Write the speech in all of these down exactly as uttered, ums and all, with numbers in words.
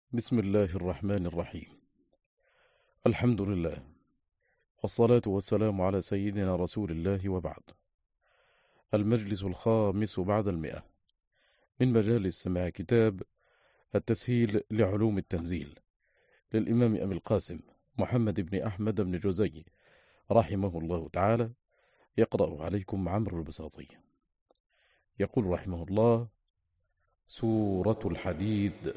بسم الله الرحمن الرحيم. الحمد لله، والصلاة والسلام على سيدنا رسول الله، وبعد. المجلس الخامس بعد المئة من مجالس سماع كتاب التسهيل لعلوم التنزيل للإمام أبي القاسم محمد بن أحمد بن جوزي رحمه الله تعالى. يقرأ عليكم عمرو البساطي. يقول رحمه الله: سورة الحديد.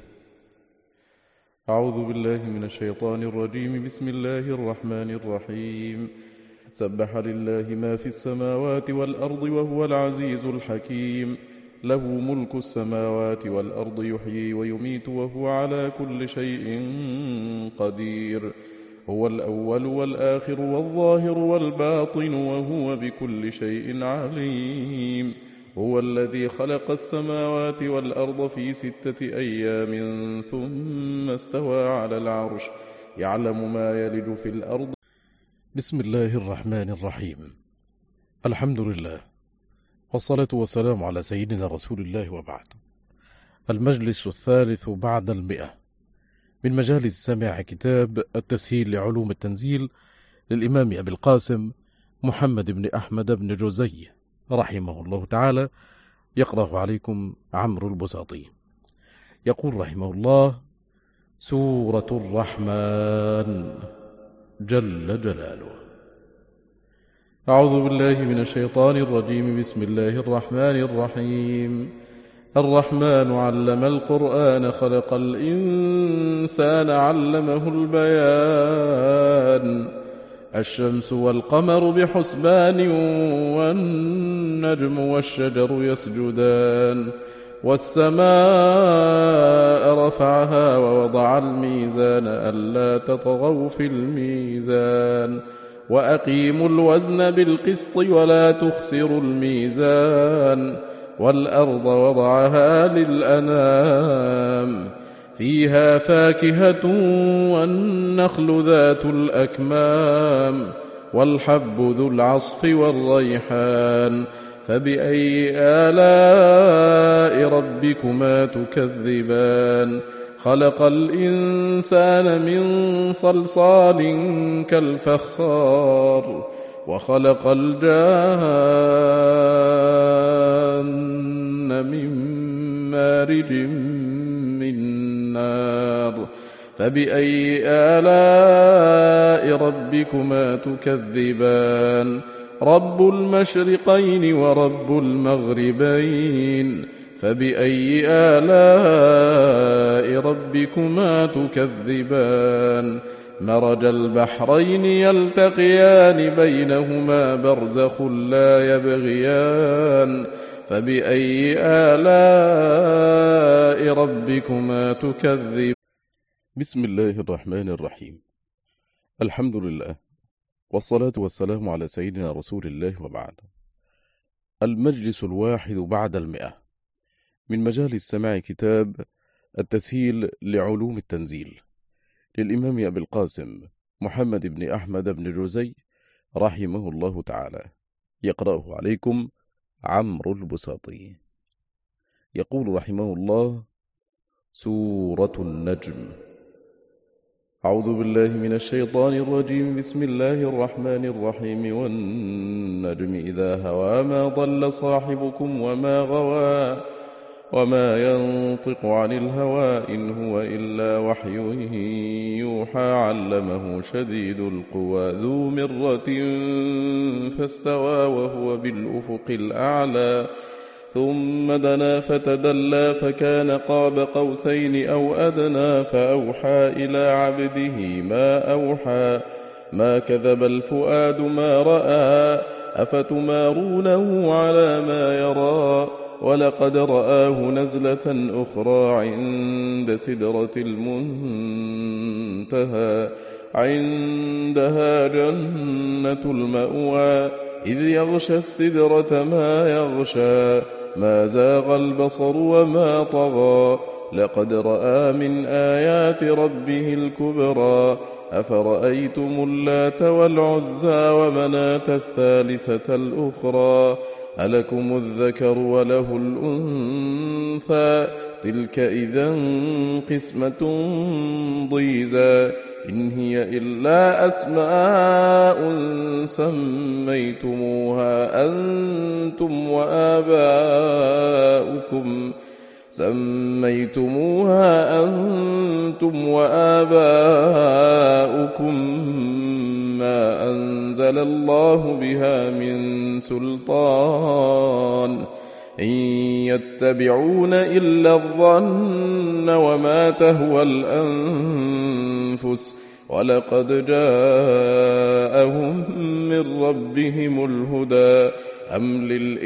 أعوذ بالله من الشيطان الرجيم. بسم الله الرحمن الرحيم. سبح لله ما في السماوات والأرض وهو العزيز الحكيم. له ملك السماوات والأرض، يحيي ويميت وهو على كل شيء قدير. هو الأول والآخر والظاهر والباطن، وهو بكل شيء عليم. هو الذي خلق السماوات والأرض في ستة أيام ثم استوى على العرش، يعلم ما يلج في الأرض. بسم الله الرحمن الرحيم. الحمد لله، والصلاة والسلام على سيدنا رسول الله، وبعد. المجلس الثالث بعد المئة من مجالس سماع كتاب التسهيل لعلوم التنزيل للإمام أبي القاسم محمد بن أحمد بن جوزي رحمه الله تعالى. يقرأ عليكم عمرو البساطي. يقول رحمه الله: سورة الرحمن جل جلاله. أعوذ بالله من الشيطان الرجيم. بسم الله الرحمن الرحيم. الرحمن علم القرآن، خلق الإنسان، علمه البيان. الشمس والقمر بحسبان، والنجم والشجر يسجدان. والسماء رفعها ووضع الميزان، ألا تطغوا في الميزان. وأقيموا الوزن بالقسط ولا تخسروا الميزان. والأرض وضعها للأنام، فيها فاكهة والنخل ذات الأكمام، والحب ذو العصف والريحان. فبأي آلاء ربكما تكذبان؟ خلق الإنسان من صلصال كالفخار، وخلق الجان من مارج من نار. فبأي آلاء ربكما تكذبان؟ رب المشرقين ورب المغربين. فبأي آلاء ربكما تكذبان؟ مرج البحرين يلتقيان، بينهما برزخ لا يبغيان. فبأي آلاء ربكما تكذبان؟ بسم الله الرحمن الرحيم. الحمد لله، والصلاة والسلام على سيدنا رسول الله، وبعد. المجلس الواحد بعد المئة من مجالس سماع كتاب التسهيل لعلوم التنزيل للإمام أبي القاسم محمد بن أحمد بن جوزي رحمه الله تعالى. يقرأه عليكم عمرو البساطي. يقول رحمه الله: سورة النجم. أعوذ بالله من الشيطان الرجيم. بسم الله الرحمن الرحيم. والنجم إذا هوى، ما ضل صاحبكم وما غوى، وما ينطق عن الهوى، إن هو إلا وحي يوحى. علمه شديد القوى، ذو مرة فاستوى، وهو بالأفق الأعلى. ثم دنا فتدلى، فكان قاب قوسين أو أدنى. فأوحى إلى عبده ما أوحى. ما كذب الفؤاد ما رأى، أفتمارونه على ما يرى. ولقد رآه نزلة أخرى عند سدرة المنتهى، عندها جنة المأوى. إذ يغشى السدرة ما يغشى، ما زاغ البصر وما طغى. لقد رأى من آيات ربه الكبرى. أفرأيتم اللات والعزى ومناة الثالثة الأخرى. ألكم الذكر وله الأنثى تلك إذا قسمة ضيزى إن هي إلا أسماء سميتموها أنتم وآباؤكم سميتموها أنتم وآباؤكم ما أنزل الله بها من سلطان إن يتبعون إلا الظن وما تهوى الأنفس ولقد جاءهم من ربهم الهدى أم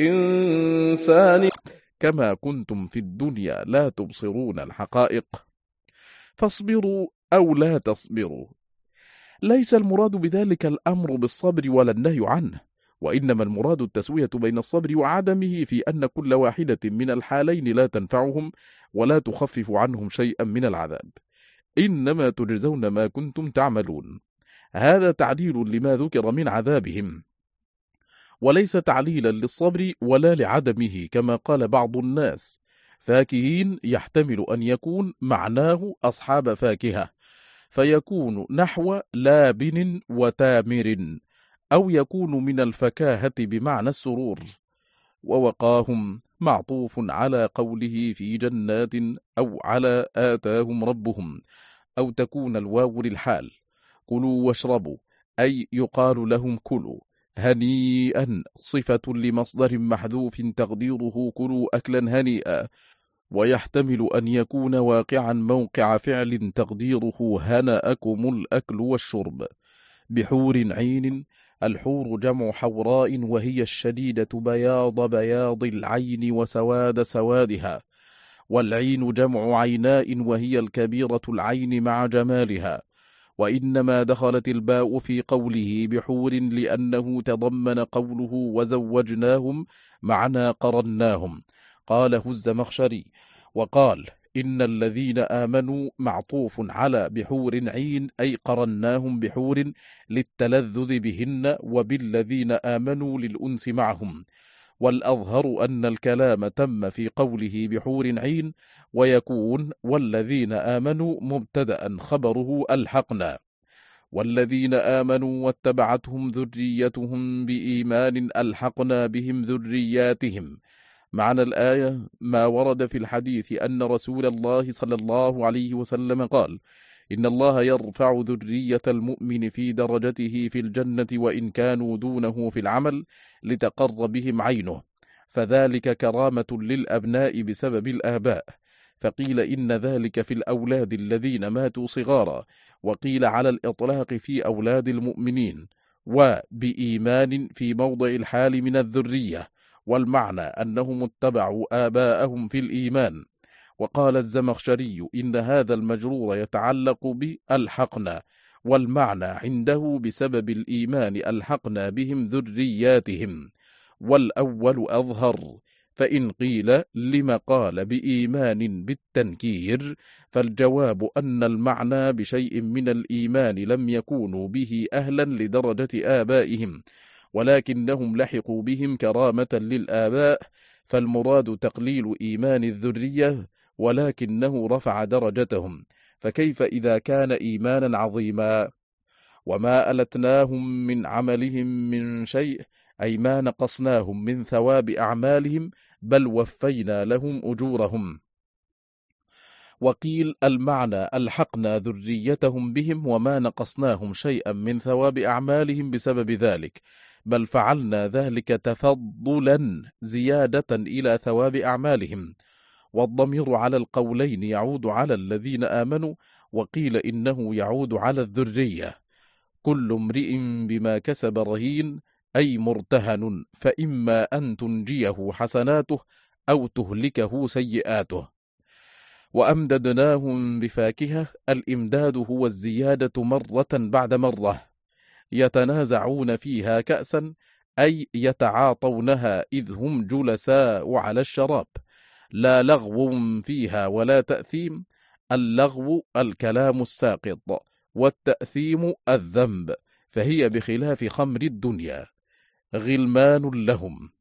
للإنسان كما كنتم في الدنيا لا تبصرون الحقائق فاصبروا أو لا تصبروا. ليس المراد بذلك الأمر بالصبر ولا النهي عنه، وإنما المراد التسوية بين الصبر وعدمه في أن كل واحدة من الحالين لا تنفعهم ولا تخفف عنهم شيئا من العذاب، إنما تجزون ما كنتم تعملون. هذا تعليل لما ذكر من عذابهم، وليس تعليلا للصبر ولا لعدمه كما قال بعض الناس. فاكهين يحتمل أن يكون معناه أصحاب فاكهة، فيكون نحو لابن وتامر، أو يكون من الفكاهة بمعنى السرور. ووقاهم معطوف على قوله في جنات أو على آتاهم ربهم، أو تكون الواو للحال. كلوا واشربوا أي يقال لهم كلوا. هنيئا صفة لمصدر محذوف تقديره كلوا أكلا هنيئا، ويحتمل أن يكون واقعا موقع فعل تقديره هنأكم الأكل والشرب. بحور عين، الحور جمع حوراء وهي الشديدة بياض بياض العين وسواد سوادها، والعين جمع عيناء وهي الكبيرة العين مع جمالها. وإنما دخلت الباء في قوله بحور لأنه تضمن قوله وزوجناهم معنى قرناهم، قاله الزمخشري. وقال إن الذين آمنوا معطوف على بحور عين أي قرناهم بحور للتلذذ بهن، وبالذين آمنوا للأنس معهم. والأظهر أن الكلام تم في قوله بحور عين، ويكون والذين آمنوا مبتدأ خبره ألحقنا. والذين آمنوا واتبعتهم ذريتهم بإيمان ألحقنا بهم ذرياتهم. معنى الآية ما ورد في الحديث أن رسول الله صلى الله عليه وسلم قال: إن الله يرفع ذرية المؤمن في درجته في الجنة وإن كانوا دونه في العمل لتقر بهم عينه، فذلك كرامة للأبناء بسبب الآباء. فقيل إن ذلك في الأولاد الذين ماتوا صغارا، وقيل على الإطلاق في أولاد المؤمنين، وبإيمان في موضع الحال من الذرية، والمعنى أنهم اتبعوا آباءهم في الإيمان. وقال الزمخشري إن هذا المجرور يتعلق بألحقنا، والمعنى عنده بسبب الإيمان ألحقنا بهم ذرياتهم، والأول أظهر. فإن قيل لما قال بإيمان بالتنكير، فالجواب أن المعنى بشيء من الإيمان لم يكونوا به أهلا لدرجة آبائهم، ولكنهم لحقوا بهم كرامة للآباء، فالمراد تقليل إيمان الذرية ولكنه رفع درجتهم. فكيف إذا كان إيمانا عظيما؟ وما ألتناهم من عملهم من شيء، أي ما نقصناهم من ثواب أعمالهم، بل وفينا لهم أجورهم. وقيل المعنى ألحقنا ذريتهم بهم وما نقصناهم شيئا من ثواب أعمالهم بسبب ذلك، بل فعلنا ذلك تفضلا زيادة إلى ثواب أعمالهم. والضمير على القولين يعود على الذين آمنوا، وقيل إنه يعود على الذرية. كل امرئ بما كسب رهين، أي مرتهن، فإما أن تنجيه حسناته أو تهلكه سيئاته. وأمددناهم بفاكهة، الإمداد هو الزيادة مرة بعد مرة. يتنازعون فيها كأسا، أي يتعاطونها إذ هم جلساء على الشراب. لا لغو فيها ولا تأثيم. اللغو الكلام الساقط، والتأثيم الذنب، فهي بخلاف خمر الدنيا. غلمان لهم،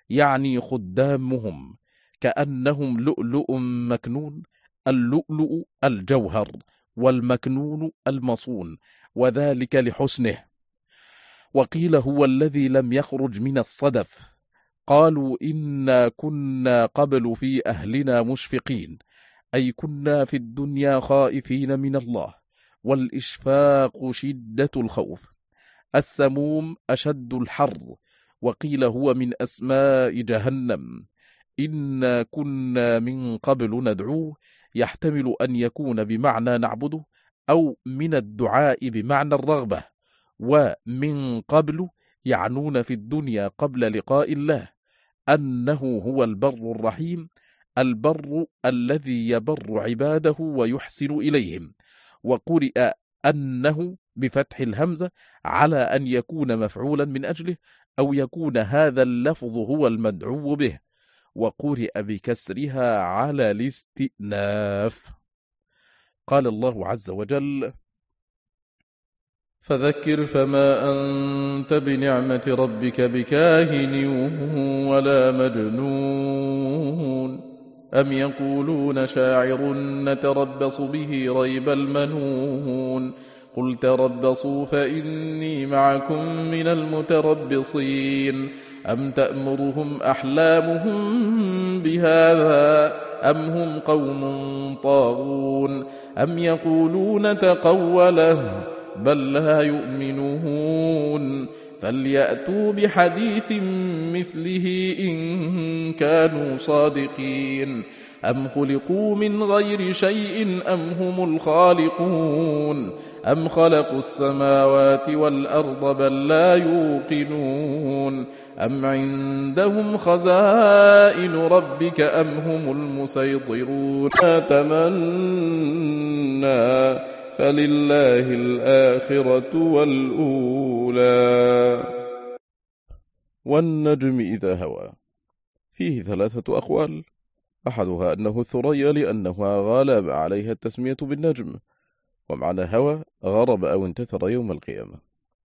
يعني خدامهم، كأنهم لؤلؤ مكنون، اللؤلؤ الجوهر، والمكنون المصون، وذلك لحسنه. وقيل هو الذي لم يخرج من الصدف. قالوا إنا كنا قبل في أهلنا مشفقين، أي كنا في الدنيا خائفين من الله، والإشفاق شدة الخوف. السموم أشد الحر. وقيل هو من أسماء جهنم. إنا كنا من قبل ندعوه، يحتمل أن يكون بمعنى نعبده، أو من الدعاء بمعنى الرغبة. ومن قبل يعنون في الدنيا قبل لقاء الله أنه هو البر الرحيم، البر الذي يبر عباده ويحسن إليهم. وقرئ أنه بفتح الهمزة على أن يكون مفعولا من أجله، أو يكون هذا اللفظ هو المدعو به. وقرئ بكسرها على الاستئناف. قال الله عز وجل: فذكر فما أنت بنعمة ربك بكاهن ولا مجنون أم يقولون شاعر نتربص به ريب المنون قل تربصوا فإني معكم من المتربصين أم تأمرهم أحلامهم بهذا أم هم قوم طاغون أم يقولون تقوله بل لا يؤمنون فليأتوا بحديث مثله إن كانوا صادقين أم خلقوا من غير شيء أم هم الخالقون أم خلقوا السماوات والأرض بل لا يوقنون أم عندهم خزائن ربك أم هم المسيطرون تمنى فلله الآخرة والأولى. والنجم إذا هوى. فيه ثلاثة أقوال، أحدها أنه الثريا لأنها غلب عليها التسمية بالنجم، ومعنى هوى غرب أو انتثر يوم القيامة.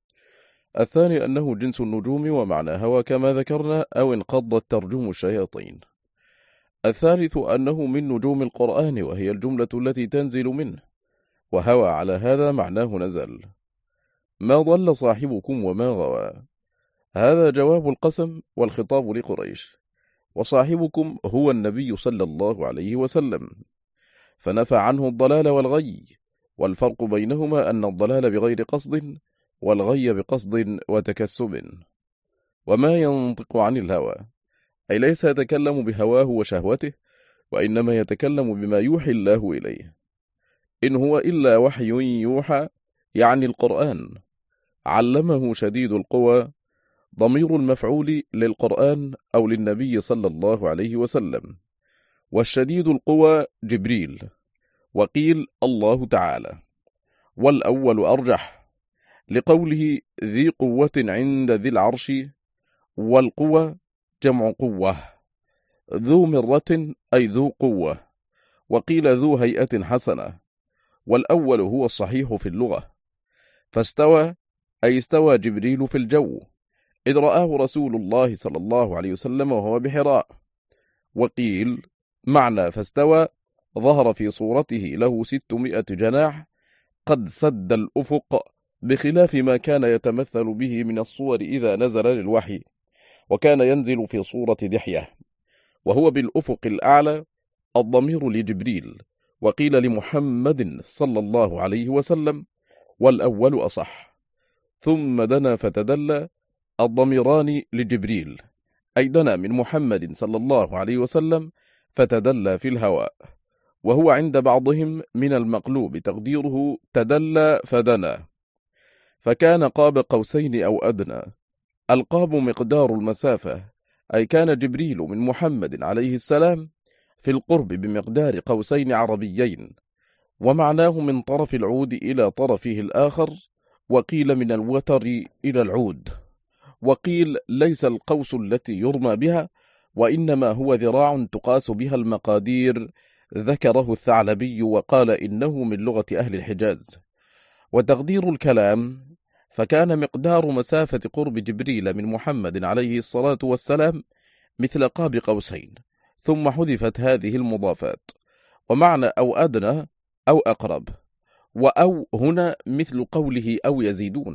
الثاني أنه جنس النجوم، ومعنى هوى كما ذكرنا أو انقضت ترجم الشياطين. الثالث أنه من نجوم القرآن، وهي الجملة التي تنزل منه، وهوى على هذا معناه نزل. ما ضل صاحبكم وما غوى. هذا جواب القسم والخطاب لقريش، وصاحبكم هو النبي صلى الله عليه وسلم، فنفى عنه الضلال والغي، والفرق بينهما أن الضلال بغير قصد، والغي بقصد وتكسب. وما ينطق عن الهوى، أي ليس يتكلم بهواه وشهوته، وإنما يتكلم بما يوحي الله إليه. إن هو إلا وحي يوحى، يعني القرآن. علمه شديد القوى، ضمير المفعول للقرآن أو للنبي صلى الله عليه وسلم، والشديد القوى جبريل، وقيل الله تعالى، والأول أرجح لقوله ذي قوة عند ذي العرش، والقوى جمع قوة، ذو مرة أي ذو قوة، وقيل ذو هيئة حسنة، والأول هو الصحيح في اللغة. فاستوى أي استوى جبريل في الجو، إذ رآه رسول الله صلى الله عليه وسلم وهو بحراء. وقيل معنى فاستوى ظهر في صورته له ستمائة جناح قد سد الأفق، بخلاف ما كان يتمثل به من الصور إذا نزل للوحي، وكان ينزل في صورة دحية، وهو بالأفق الأعلى. الضمير لجبريل، وقيل لمحمد صلى الله عليه وسلم، والأول أصح. ثم دنا فتدلى، الضميران لجبريل، أي دنا من محمد صلى الله عليه وسلم فتدلى في الهواء، وهو عند بعضهم من المقلوب تقديره تدلى فدنا، فكان قاب قوسين أو أدنى. القاب مقدار المسافة، أي كان جبريل من محمد عليه السلام في القرب بمقدار قوسين عربيين، ومعناه من طرف العود إلى طرفه الآخر، وقيل من الوتر إلى العود، وقيل ليس القوس التي يرمى بها، وإنما هو ذراع تقاس بها المقادير، ذكره الثعلبي وقال إنه من لغة أهل الحجاز. وتقدير الكلام، فكان مقدار مسافة قرب جبريل من محمد عليه الصلاة والسلام مثل قاب قوسين، ثم حذفت هذه المضافات. ومعنى أو أدنى أو أقرب، وأو هنا مثل قوله أو يزيدون.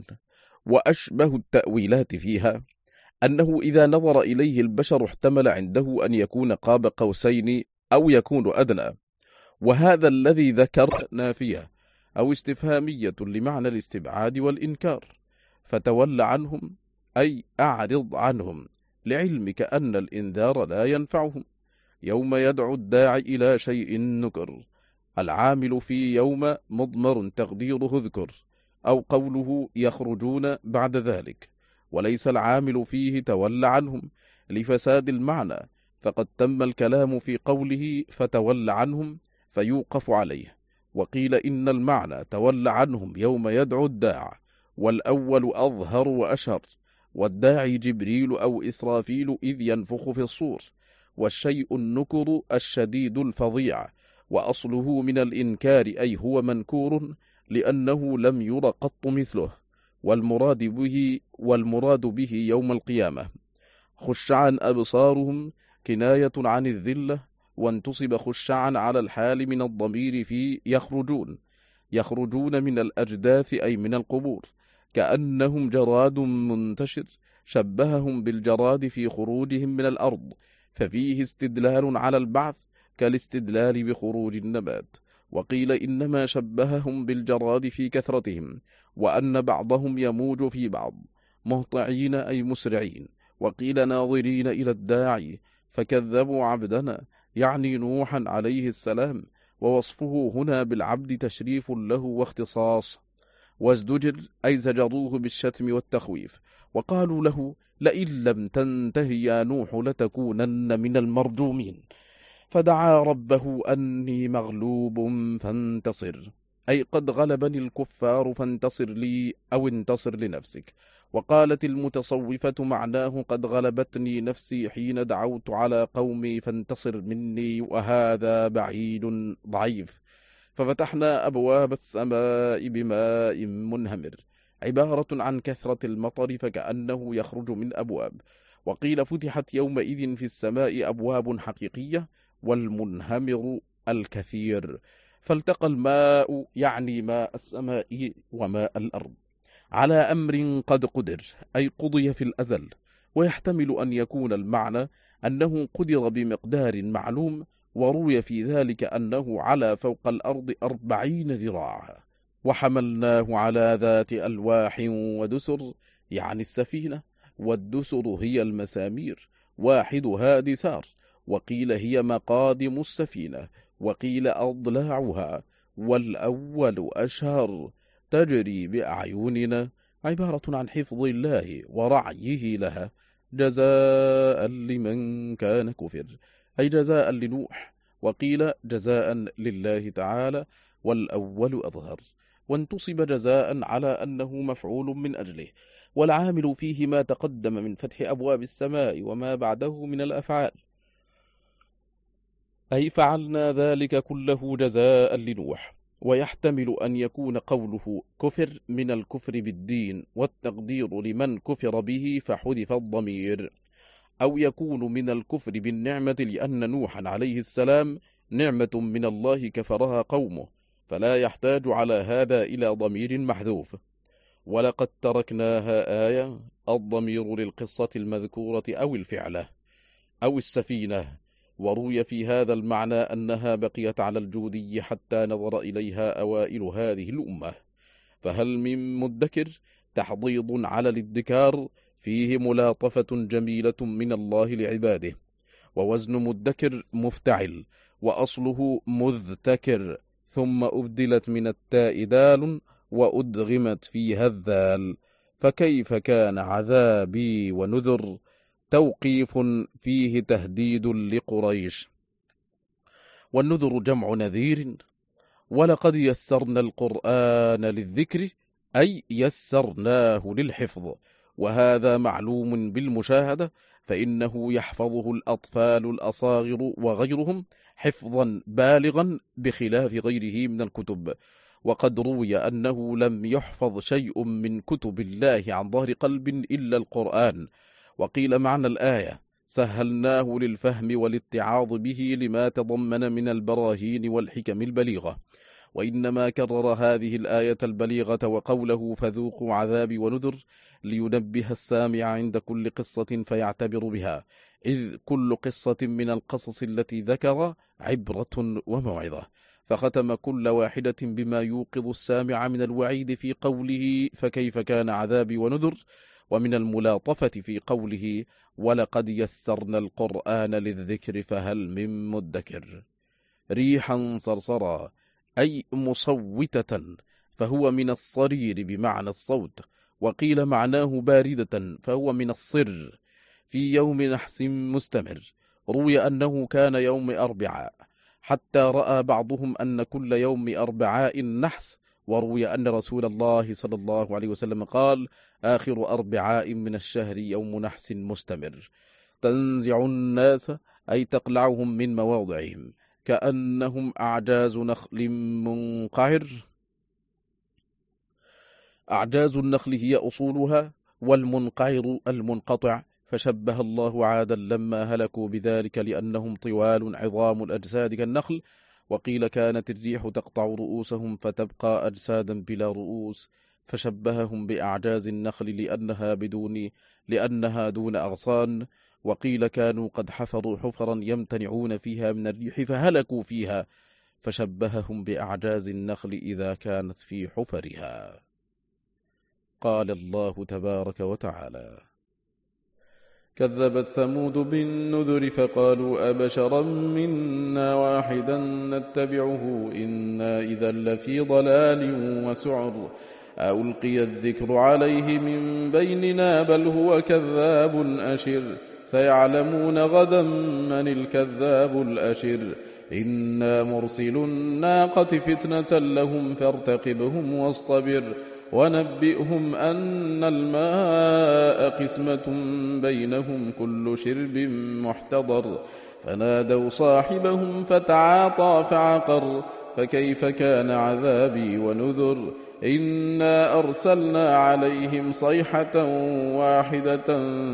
وأشبه التأويلات فيها أنه إذا نظر إليه البشر احتمل عنده أن يكون قاب قوسين أو يكون أدنى، وهذا الذي ذكر نافية أو استفهامية لمعنى الاستبعاد والإنكار. فتول عنهم أي أعرض عنهم، لعلمك أن الإنذار لا ينفعهم يوم يدعو الداعي إلى شيء نكر. العامل في يوم مضمر تقديره اذكر، أو قوله يخرجون بعد ذلك، وليس العامل فيه تول عنهم لفساد المعنى، فقد تم الكلام في قوله فتول عنهم فيوقف عليه. وقيل إن المعنى تول عنهم يوم يدعو الداع، والأول أظهر وأشهر، والداعي جبريل أو إسرافيل إذ ينفخ في الصور. والشيء النكر الشديد الفظيع، وأصله من الإنكار أي هو منكور لأنه لم ير قط مثله، والمراد به, والمراد به يوم القيامة. خشعا أبصارهم كناية عن الذلة، وانتصب خشعا على الحال من الضمير في يخرجون، يخرجون من الأجداث أي من القبور، كأنهم جراد منتشر، شبههم بالجراد في خروجهم من الأرض، ففيه استدلال على البعث كالاستدلال بخروج النبات. وقيل إنما شبههم بالجراد في كثرتهم، وأن بعضهم يموج في بعض، مهطعين أي مسرعين. وقيل ناظرين إلى الداعي، فكذبوا عبدنا يعني نوحا عليه السلام، ووصفه هنا بالعبد تشريف له واختصاص. وازدجر أي زجروه بالشتم والتخويف، وقالوا له لئن لم تنته يا نوح لتكونن من المرجومين. فدعا ربه أني مغلوب فانتصر، أي قد غلبني الكفار فانتصر لي أو انتصر لنفسك. وقالت المتصوفة معناه قد غلبتني نفسي حين دعوت على قومي فانتصر مني، وهذا بعيد ضعيف. ففتحنا أبواب السماء بماء منهمر، عبارة عن كثرة المطر فكأنه يخرج من أبواب. وقيل فتحت يومئذ في السماء أبواب حقيقية، والمنهمر الكثير. فالتقى الماء يعني ماء السماء وماء الأرض على أمر قد قدر، أي قضي في الأزل. ويحتمل أن يكون المعنى أنه قدر بمقدار معلوم، وروي في ذلك أنه على فوق الأرض أربعين ذراعا. وحملناه على ذات ألواح ودسر، يعني السفينة، والدسر هي المسامير، واحدها دسار. وقيل هي مقادم السفينة، وقيل أضلاعها، والأول أشهر. تجري بأعيننا، عبارة عن حفظ الله ورعيه لها، جزاء لمن كان كفر، أي جزاء لنوح. وقيل جزاء لله تعالى، والأول أظهر. وانتصب جزاء على أنه مفعول من أجله، والعامل فيه ما تقدم من فتح أبواب السماء وما بعده من الأفعال، أي فعلنا ذلك كله جزاء لنوح. ويحتمل أن يكون قوله كفر من الكفر بالدين، والتقدير لمن كفر به فحذف الضمير، أو يكون من الكفر بالنعمة لأن نوحا عليه السلام نعمة من الله كفرها قومه، فلا يحتاج على هذا إلى ضمير محذوف. ولقد تركناها آية، الضمير للقصة المذكورة أو الفعلة أو السفينة. وروي في هذا المعنى أنها بقيت على الجودي حتى نظر إليها أوائل هذه الأمة. فهل من مدكر تحضيض على الادكار، فيه ملاطفة جميلة من الله لعباده. ووزن مدكر مفتعل، وأصله مذتكر، ثم أبدلت من التاء دال وأدغمت فيها الذال. فكيف كان عذابي ونذر، توقيف فيه تهديد لقريش. والنذر جمع نذير. ولقد يسرنا القرآن للذكر، أي يسرناه للحفظ، وهذا معلوم بالمشاهدة، فإنه يحفظه الأطفال الأصاغر وغيرهم حفظا بالغا بخلاف غيره من الكتب. وقد روي أنه لم يحفظ شيء من كتب الله عن ظهر قلب إلا القرآن. وقيل معنى الآية سهلناه للفهم والاتعاظ به لما تضمن من البراهين والحكم البليغة، وإنما كرر هذه الآية البليغة وقوله فذوقوا عذابي ونذر لينبه السامع عند كل قصة فيعتبر بها، إذ كل قصة من القصص التي ذكر عبرة وموعظة، فختم كل واحدة بما يوقظ السامع من الوعيد في قوله فكيف كان عذابي ونذر، ومن الملاطفة في قوله ولقد يسرنا القرآن للذكر فهل من مدكر. ريحا صرصرا أي مصوتة، فهو من الصرير بمعنى الصوت، وقيل معناه باردة فهو من الصر، في يوم نحس مستمر. روي أنه كان يوم أربعاء، حتى رأى بعضهم أن كل يوم أربعاء نحس، وروي أن رسول الله صلى الله عليه وسلم قال آخر أربعاء من الشهر يوم نحس مستمر. تنزع الناس أي تقلعهم من مواضعهم كأنهم أعجاز نخل منقعر. أعجاز النخل هي أصولها، والمنقعر المنقطع، فشبه الله عادا لما هلكوا بذلك لأنهم طوال عظام الأجساد كالنخل. وقيل كانت الريح تقطع رؤوسهم فتبقى أجسادا بلا رؤوس، فشبههم بأعجاز النخل لأنها بدون لأنها دون أغصان. وقيل كانوا قد حفروا حفرا يمتنعون فيها من الريح فهلكوا فيها، فشبههم بأعجاز النخل إذا كانت في حفرها. قال الله تبارك وتعالى كذبت ثمود بالنذر فقالوا أبشرا منا واحدا نتبعه إنا إذا لفي ضلال وسعر ألقي الذكر عليه من بيننا بل هو كذاب أشر سيعلمون غدا من الكذاب الأشر إنا مرسل الناقة فتنة لهم فارتقبهم واصطبر ونبئهم أن الماء قسمة بينهم كل شرب محتضر فنادوا صاحبهم فتعاطى فعقر فكيف كان عذابي ونذر إنا أرسلنا عليهم صيحة واحدة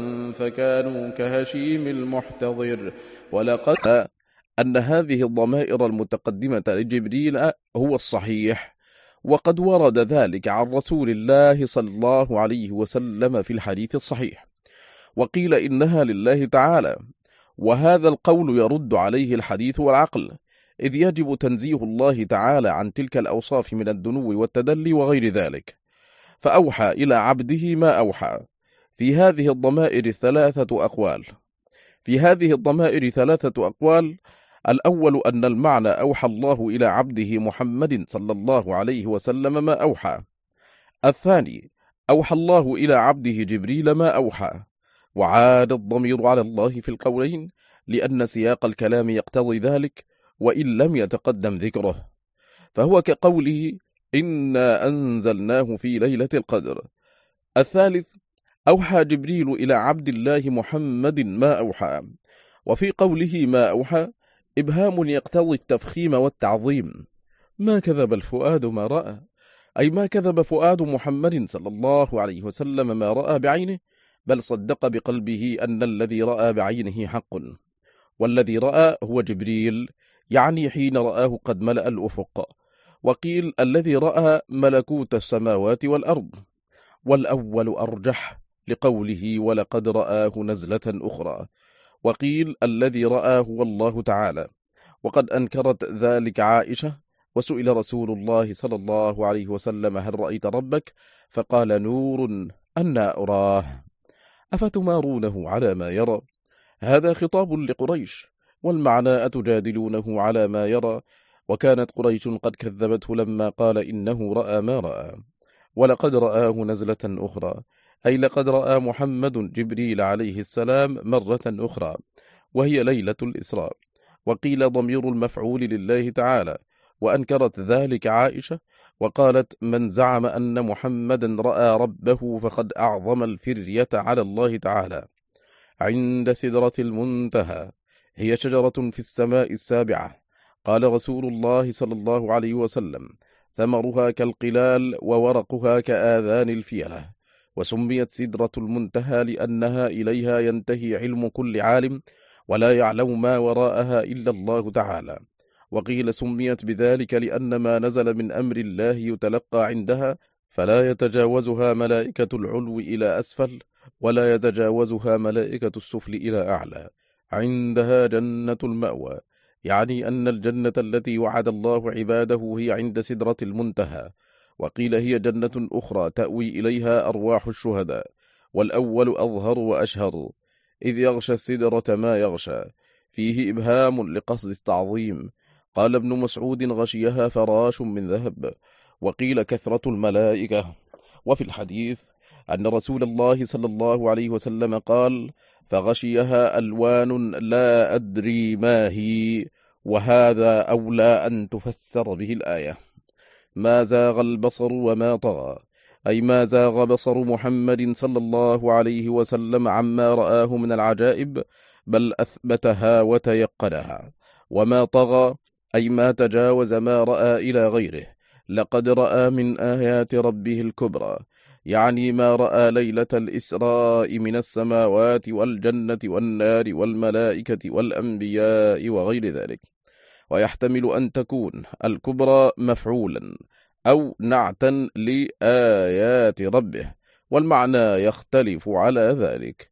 فكانوا كهشيم المحتضر. ولقد أن هذه الضمائر المتقدمة لجبريل هو الصحيح، وقد ورد ذلك عن رسول الله صلى الله عليه وسلم في الحديث الصحيح، وقيل إنها لله تعالى، وهذا القول يرد عليه الحديث والعقل، إذ يجب تنزيه الله تعالى عن تلك الأوصاف من الدنو والتدلي وغير ذلك. فأوحى إلى عبده ما أوحى. في هذه الضمائر ثلاثة أقوال في هذه الضمائر ثلاثة أقوال الأول أن المعنى أوحى الله إلى عبده محمد صلى الله عليه وسلم ما أوحى. الثاني أوحى الله إلى عبده جبريل ما أوحى. وعاد الضمير على الله في القولين لأن سياق الكلام يقتضي ذلك وإن لم يتقدم ذكره، فهو كقوله إنا أنزلناه في ليلة القدر. الثالث أوحى جبريل إلى عبد الله محمد ما أوحى. وفي قوله ما أوحى إبهام يقتضي التفخيم والتعظيم، ما كذب الفؤاد ما رأى، أي ما كذب فؤاد محمد صلى الله عليه وسلم ما رأى بعينه، بل صدق بقلبه أن الذي رأى بعينه حق. والذي رأى هو جبريل، يعني حين رآه قد ملأ الأفق. وقيل الذي رأى ملكوت السماوات والأرض، والأول أرجح لقوله ولقد رآه نزلة أخرى. وقيل الذي رآه هو الله تعالى، وقد أنكرت ذلك عائشة، وسئل رسول الله صلى الله عليه وسلم هل رأيت ربك؟ فقال نور أنا أراه أفتمارونه على ما يرى. هذا خطاب لقريش، والمعنى أتجادلونه على ما يرى، وكانت قريش قد كذبته لما قال إنه رأى ما رأى. ولقد رآه نزلة أخرى، أي لقد رأى محمد جبريل عليه السلام مرة أخرى، وهي ليلة الإسراء. وقيل ضمير المفعول لله تعالى، وأنكرت ذلك عائشة، وقالت من زعم أن محمدا رأى ربه فقد أعظم الفرية على الله تعالى. عند سدرة المنتهى، هي شجرة في السماء السابعة. قال رسول الله صلى الله عليه وسلم ثمرها كالقلال وورقها كآذان الفيلة، وسميت سدرة المنتهى لأنها إليها ينتهي علم كل عالم، ولا يعلم ما وراءها إلا الله تعالى. وقيل سميت بذلك لأن ما نزل من أمر الله يتلقى عندها، فلا يتجاوزها ملائكة العلو إلى أسفل، ولا يتجاوزها ملائكة السفل إلى أعلى. عندها جنة المأوى، يعني أن الجنة التي وعد الله عباده هي عند سدرة المنتهى. وقيل هي جنة أخرى تأوي إليها أرواح الشهداء، والأول أظهر وأشهر، إذ يغشى السدرة ما يغشى، فيه إبهام لقصد التعظيم. قال ابن مسعود: غشيها فراش من ذهب. وقيل كثرة الملائكة. وفي الحديث أن رسول الله صلى الله عليه وسلم قال: فغشيها ألوان لا أدري ما هي. وهذا أولى أن تفسر به الآية: ما زاغ البصر وما طغى، أي ما زاغ بصر محمد صلى الله عليه وسلم عما رآه من العجائب، بل أثبتها وتيقنها. وما طغى أي ما تجاوز ما رأى إلى غيره. لقد رأى من آيات ربه الكبرى، يعني ما رأى ليلة الإسراء من السماوات والجنة والنار والملائكة والأنبياء وغير ذلك. ويحتمل أن تكون الكبرى مفعولا أو نعتا لآيات ربه، والمعنى يختلف على ذلك.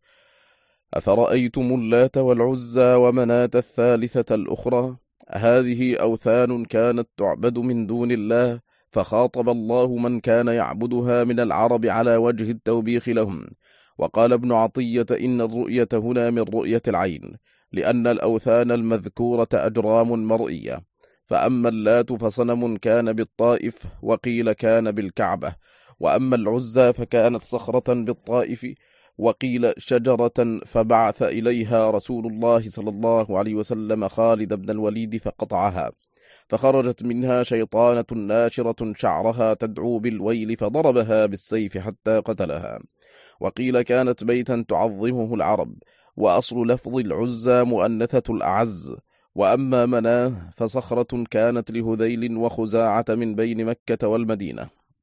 أفرأيتم اللات والعزى ومناة الثالثة الأخرى، هذه أوثان كانت تعبد من دون الله، فخاطب الله من كان يعبدها من العرب على وجه التوبيخ لهم. وقال ابن عطية: إن الرؤية هنا من رؤية العين، لأن الأوثان المذكورة أجرام مرئية. فأما اللات فصنم كان بالطائف، وقيل كان بالكعبة. وأما العزى فكانت صخرة بالطائف، وقيل شجرة، فبعث إليها رسول الله صلى الله عليه وسلم خالد بن الوليد فقطعها، فخرجت منها شيطانة ناشرة شعرها تدعو بالويل، فضربها بالسيف حتى قتلها. وقيل كانت بيتا تعظمه العرب، وأصل لفظ العزى مؤنثة الأعز. وأما مناه فصخرة كانت لهذيل وخزاعة من بين مكة والمدينة.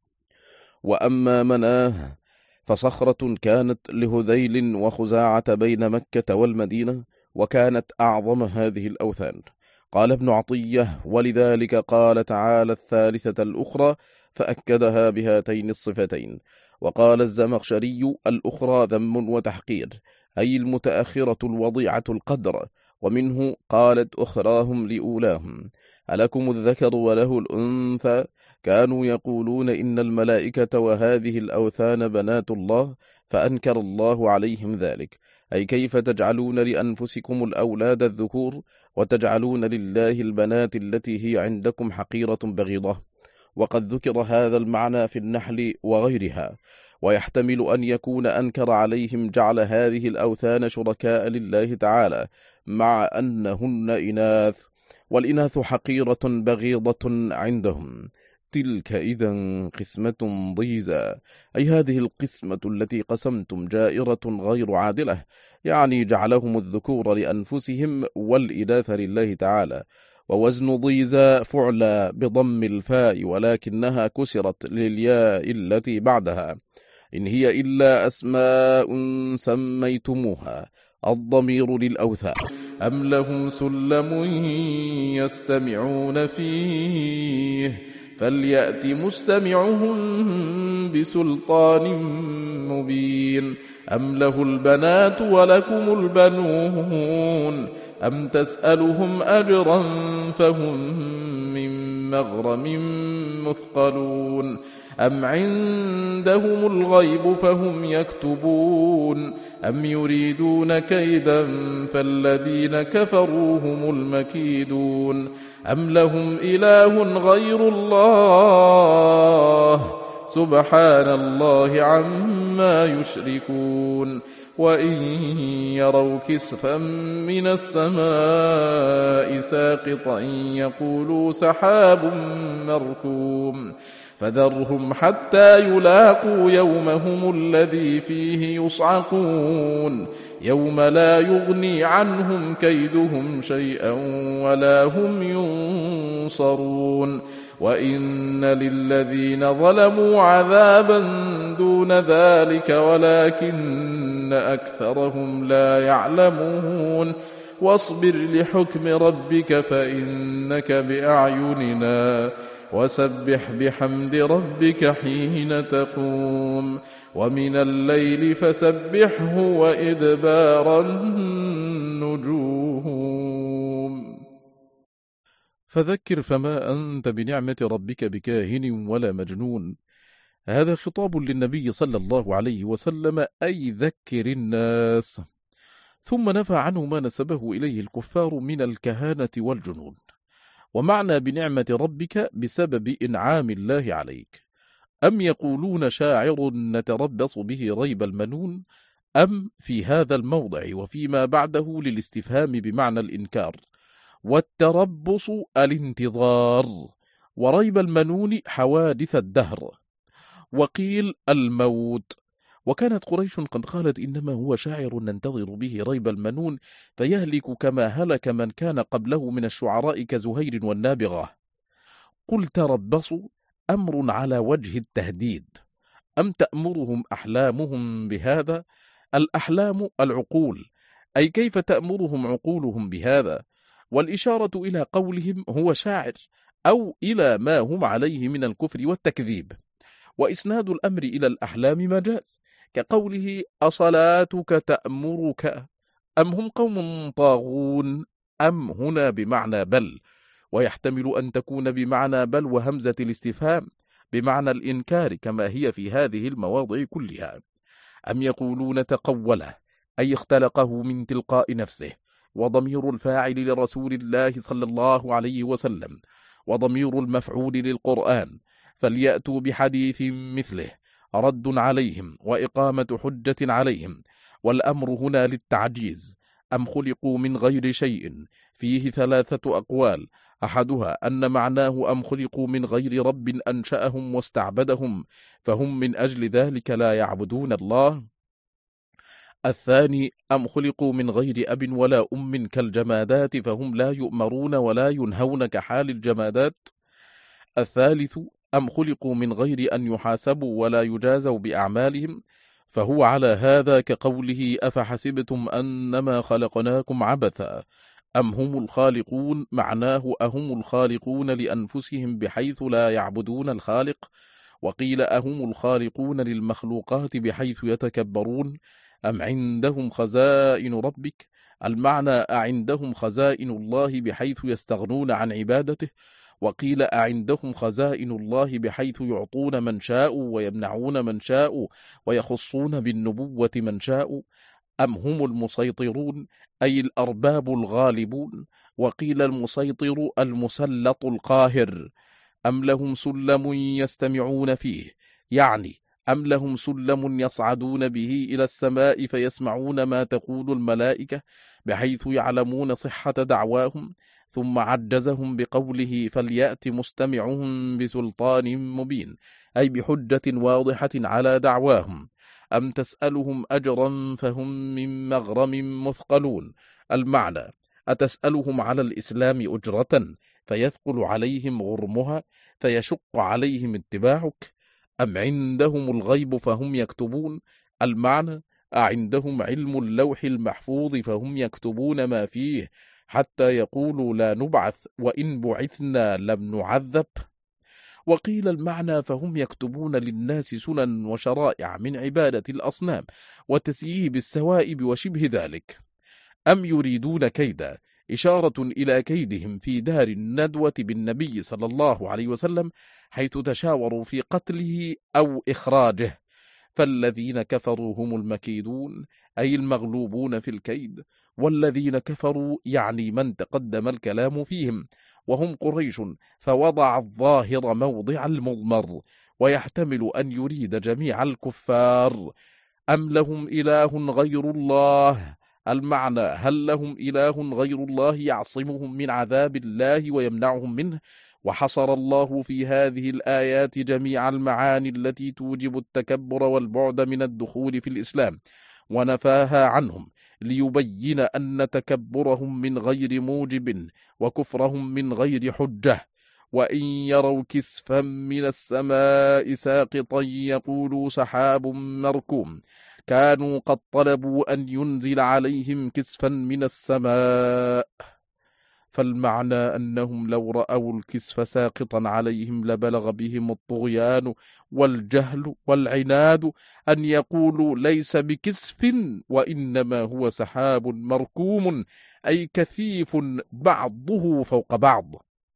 وأما مناه فصخرة كانت لهذيل وخزاعة بين مكة والمدينة، وكانت أعظم هذه الأوثان. قال ابن عطية: ولذلك قال تعالى الثالثة الأخرى، فأكدها بهاتين الصفتين. وقال الزمخشري: الأخرى ذم وتحقير، أي المتأخرة الوضيعة القدر. ومنه قالت أخراهم لأولاهم: ألكم الذكر وله الأنثى؟ كانوا يقولون إن الملائكة وهذه الأوثان بنات الله، فأنكر الله عليهم ذلك، أي كيف تجعلون لأنفسكم الأولاد الذكور، وتجعلون لله البنات التي هي عندكم حقيرة بغيضة. وقد ذكر هذا المعنى في النحل وغيرها. ويحتمل أن يكون أنكر عليهم جعل هذه الأوثان شركاء لله تعالى، مع أنهن إناث، والإناث حقيرة بغيضة عندهم. تلك إذا قسمة ضيزى، أي هذه القسمة التي قسمتم جائرة غير عادلة، يعني جعلهم الذكور لأنفسهم والإناث لله تعالى. ووزن ضيزى فعلى بضم الفاء، ولكنها كسرت للياء التي بعدها. إن هي إلا أسماء سميتموها، الضمير للأوثان. أم لهم سلم يستمعون فيه، فليأت مستمعهم بسلطان مبين. أم له البنات ولكم البنون، أم تسألهم أجرا فهم من مغرم مثقلون. أم عندهم الغيب فهم يكتبون، أم يريدون كيدا فالذين كفروا هم المكيدون. أم لهم إله غير الله، سبحان الله عما يشركون. وإن يروا كسفا من السماء ساقطا يقولوا سحاب مركوم، فذرهم حتى يلاقوا يومهم الذي فيه يصعقون، يوم لا يغني عنهم كيدهم شيئا ولا هم ينصرون. وإن للذين ظلموا عذابا دون ذلك ولكن أكثرهم لا يعلمون واصبر لحكم ربك فإنك بأعيننا وسبح بحمد ربك حين تقوم ومن الليل فسبحه وإدبار النجوم. فذكر فما أنت بنعمة ربك بكاهن ولا مجنون. هذا خطاب للنبي صلى الله عليه وسلم، أي ذكر الناس. ثم نفى عنه ما نسبه إليه الكفار من الكهانة والجنون. ومعنى بنعمة ربك بسبب إنعام الله عليك. أم يقولون شاعر نتربص به ريب المنون، أم في هذا الموضع وفيما بعده للاستفهام بمعنى الإنكار، والتربص الانتظار، وريب المنون حوادث الدهر، وقيل الموت. وكانت قريش قد قالت إنما هو شاعر ننتظر به ريب المنون فيهلك كما هلك من كان قبله من الشعراء كزهير والنابغة. قل تربصوا أمر على وجه التهديد. أم تأمرهم أحلامهم بهذا؟ الأحلام العقول، أي كيف تأمرهم عقولهم بهذا؟ والإشارة إلى قولهم هو شاعر، أو إلى ما هم عليه من الكفر والتكذيب. وإسناد الأمر إلى الأحلام مجاز، كقوله أصلاتك تأمرك، أم هم قوم طاغون، أم هنا بمعنى بل، ويحتمل أن تكون بمعنى بل وهمزة الاستفهام بمعنى الإنكار كما هي في هذه المواضع كلها. أم يقولون تقوله، أي اختلقه من تلقاء نفسه، وضمير الفاعل لرسول الله صلى الله عليه وسلم، وضمير المفعول للقرآن، فليأتوا بحديث مثله، رد عليهم وإقامة حجة عليهم. والأمر هنا للتعجيز. أم خلقوا من غير شيء، فيه ثلاثة أقوال، أحدها أن معناه أم خلقوا من غير رب أنشأهم واستعبدهم فهم من أجل ذلك لا يعبدون الله. الثاني أم خلقوا من غير أب ولا أم كالجمادات فهم لا يؤمرون ولا ينهون كحال الجمادات. الثالث أم خلقوا من غير أن يحاسبوا ولا يجازوا بأعمالهم، فهو على هذا كقوله أفحسبتم أنما خلقناكم عبثا. أم هم الخالقون، معناه أهم الخالقون لأنفسهم بحيث لا يعبدون الخالق. وقيل أهم الخالقون للمخلوقات بحيث يتكبرون. أم عندهم خزائن ربك، المعنى أعندهم خزائن الله بحيث يستغنون عن عبادته. وقيل أعندهم خزائن الله بحيث يعطون من شاء ويمنعون من شاء ويخصون بالنبوة من شاء. أم هم المسيطرون، أي الأرباب الغالبون. وقيل المسيطر المسلط القاهر. أم لهم سلم يستمعون فيه، يعني أم لهم سلم يصعدون به إلى السماء فيسمعون ما تقول الملائكة بحيث يعلمون صحة دعواهم. ثم عجزهم بقوله فليأت مستمعهم بسلطان مبين، أي بحجة واضحة على دعواهم. أم تسألهم أجرا فهم من مغرم مثقلون، المعنى أتسألهم على الإسلام أجرة فيثقل عليهم غرمها فيشق عليهم اتباعك. أم عندهم الغيب فهم يكتبون، المعنى أعندهم علم اللوح المحفوظ فهم يكتبون ما فيه حتى يقولوا لا نبعث وإن بعثنا لم نعذب. وقيل المعنى فهم يكتبون للناس سنن وشرائع من عبادة الأصنام وتسييب السوائب وشبه ذلك. أم يريدون كيدا، إشارة إلى كيدهم في دار الندوة بالنبي صلى الله عليه وسلم حيث تشاوروا في قتله أو إخراجه. فالذين كفروا هم المكيدون، أي المغلوبون في الكيد. والذين كفروا يعني من تقدم الكلام فيهم، وهم قريش، فوضع الظاهر موضع المضمر، ويحتمل أن يريد جميع الكفار. أم لهم إله غير الله، المعنى هل لهم إله غير الله يعصمهم من عذاب الله ويمنعهم منه. وحصر الله في هذه الآيات جميع المعاني التي توجب التكبر والبعد من الدخول في الإسلام، ونفاها عنهم ليبين أن تكبرهم من غير موجب وكفرهم من غير حجة. وإن يروا كسفا من السماء ساقطا يقولوا سحاب مركوم كانوا قد طلبوا أن ينزل عليهم كسفا من السماء. فالمعنى أنهم لو رأوا الكسف ساقطا عليهم لبلغ بهم الطغيان والجهل والعناد أن يقولوا ليس بكسف وإنما هو سحاب مركوم، أي كثيف بعضه فوق بعض.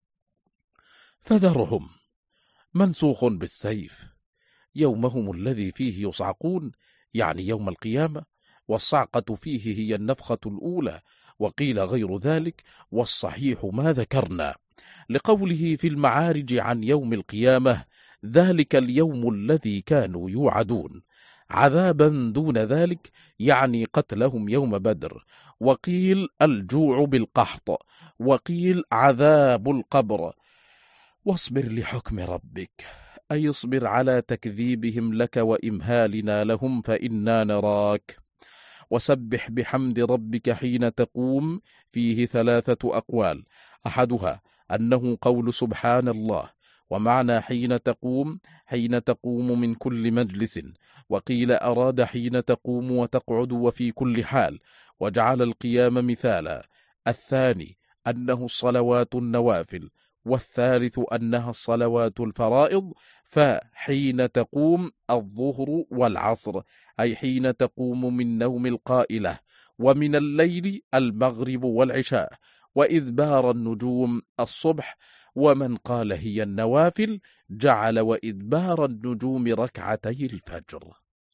فذرهم منسوخ بالسيف، يومهم الذي فيه يصعقون، يعني يوم القيامة، والصعقة فيه هي النفخة الأولى، وقيل غير ذلك، والصحيح ما ذكرنا، لقوله في المعارج عن يوم القيامة: ذلك اليوم الذي كانوا يوعدون، عذابا دون ذلك يعني قتلهم يوم بدر، وقيل الجوع بالقحط، وقيل عذاب القبر. واصبر لحكم ربك، أي اصبر على تكذيبهم لك وإمهالنا لهم فإنا نراك. وسبح بحمد ربك حين تقوم، فيه ثلاثة أقوال، أحدها أنه قول سبحان الله، ومعنى حين تقوم حين تقوم من كل مجلس، وقيل أراد حين تقوم وتقعد وفي كل حال، وجعل القيام مثالا. الثاني أنه الصلوات النوافل، والثالث أنها الصلوات الفرائض، فحين تقوم الظهر والعصر، أي حين تقوم من نوم القائلة، ومن الليل المغرب والعشاء، وإدبار النجوم الصبح. ومن قال هي النوافل جعل وإدبار النجوم ركعتي الفجر.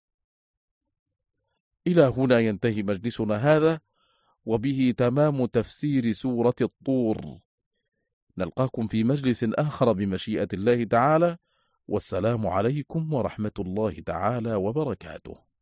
إلى هنا ينتهي مجلسنا هذا، وبه تمام تفسير سورة الطور. نلقاكم في مجلس آخر بمشيئة الله تعالى، والسلام عليكم ورحمة الله تعالى وبركاته.